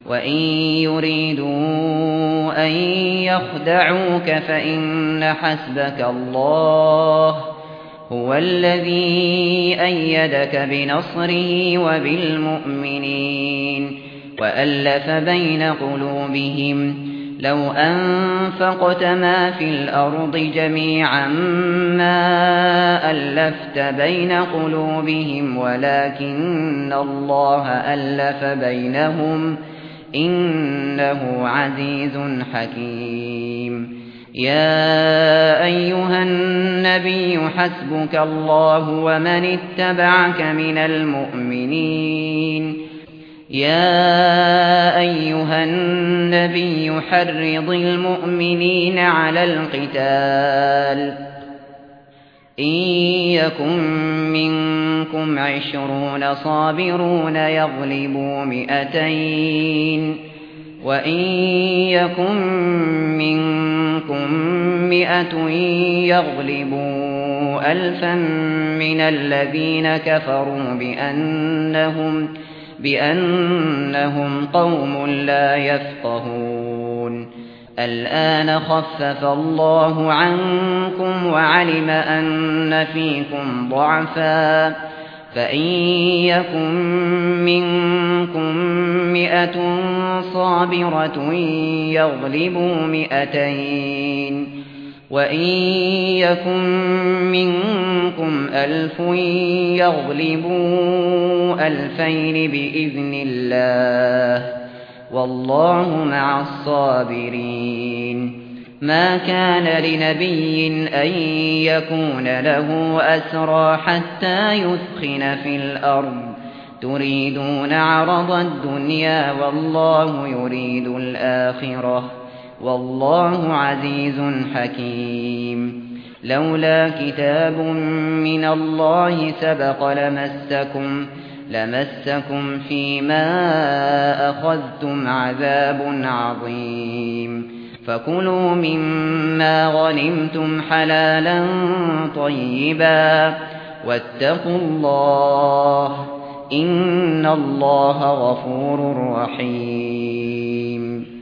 وإن يريدوا أن يخدعوك فإن حسبك الله هو الذي أيدك بنصره وبالمؤمنين وألف بين قلوبهم لو أنفقت ما في الأرض جميعا ما ألفت بين قلوبهم ولكن الله ألف بينهم إنه عزيز حكيم يا أيها النبي حسبك الله ومن اتبعك من المؤمنين يا أيها النبي حرض المؤمنين على القتال إن يكن منكم 20 صابرون يغلبوا 200 وإن يكن منكم 100 يغلبوا 1000 من الذين كفروا بأنهم قوم لا يفقهون الآن خفف الله عنكم وعلم أن فيكم ضعفا فإن يكن منكم 100 صابرة يغلبوا 200 وإن يكن منكم 1000 يغلبوا 2000 بإذن الله والله مع الصابرين ما كان لنبي أن يكون له أسرى حتى يثخن في الأرض تريدون عرض الدنيا والله يريد الآخرة والله عزيز حكيم لولا كتاب من الله سبق لمسكم فيما أخذتم عذاب عظيم فكلوا مما غنمتم حلالا طيبا واتقوا الله إن الله غفور رحيم